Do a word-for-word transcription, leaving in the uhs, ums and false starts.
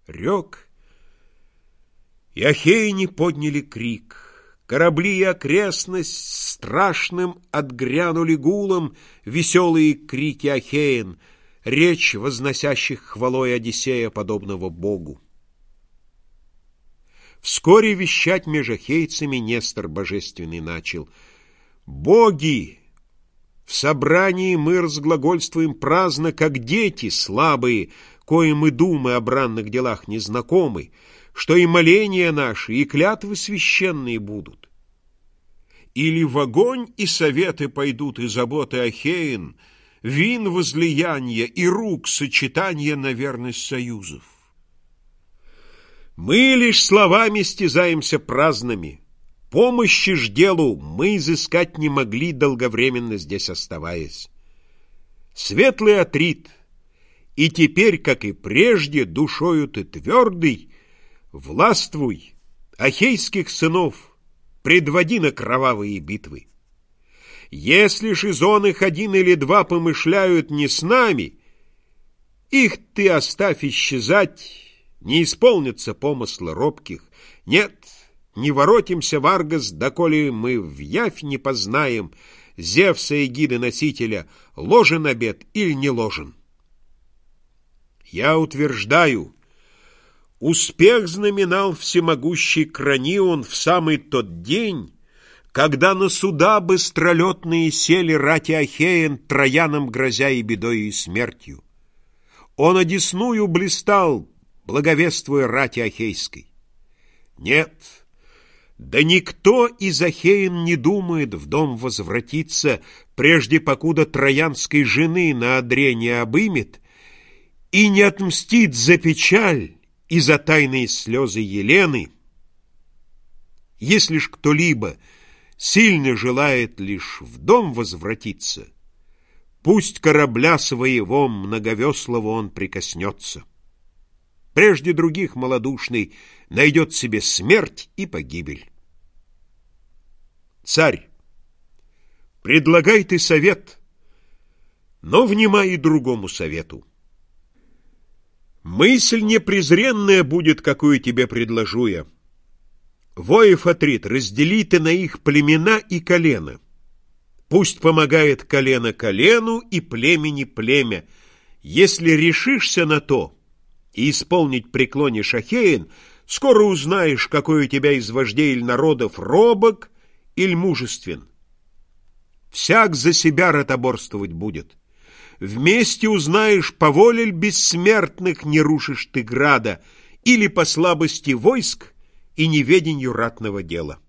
рек, и ахеяне подняли крик. Корабли и окрестность страшным отгрянули гулом веселые крики ахеян, речь возносящих хвалой Одиссея, подобного богу. Вскоре вещать меж ахейцами Нестор божественный начал: «Боги! В собрании мы разглагольствуем праздно, как дети слабые, коим и думы о бранных делах не знакомы, что и моления наши, и клятвы священные будут. Или в огонь и советы пойдут, и заботы ахеян, вин возлияния и рук сочетания на верность союзов. Мы лишь словами стязаемся праздными, помощи ж делу мы изыскать не могли, долговременно здесь оставаясь. Светлый Атрит, и теперь, как и прежде, душою ты твердый, властвуй, ахейских сынов, предводи на кровавые битвы. Если ж из он их один или два помышляют не с нами, их ты оставь исчезать, не исполнятся помысла робких. Нет, не воротимся в Аргос, доколе мы в явь не познаем Зевса эгиды носителя, ложен обет или не ложен. Я утверждаю, успех знаменал всемогущий Кранион в самый тот день, когда на суда быстролетные сели рати ахеян, троянам грозя и бедою, и смертью. Он одесную блистал, благовествуя рати ахейской. Нет, да никто из ахеян не думает в дом возвратиться, прежде покуда троянской жены на одре не обымет и не отмстит за печаль и за тайные слезы Елены. Если ж кто-либо сильно желает лишь в дом возвратиться, пусть корабля своего многовеслого он прикоснется. Прежде других малодушный найдет себе смерть и погибель. Царь, предлагай ты совет, но внимай и другому совету. Мысль непрезренная будет, какую тебе предложу я. Воев Атрит, раздели ты на их племена и колена. Пусть помогает колено колену и племени племя. Если решишься на то и исполнить преклонишь ахеян, скоро узнаешь, какой у тебя из вождей или народов робок или мужествен. Всяк за себя ротоборствовать будет. Вместе узнаешь, по воле ль бессмертных не рушишь ты града, или по слабости войск и неведенью ратного дела.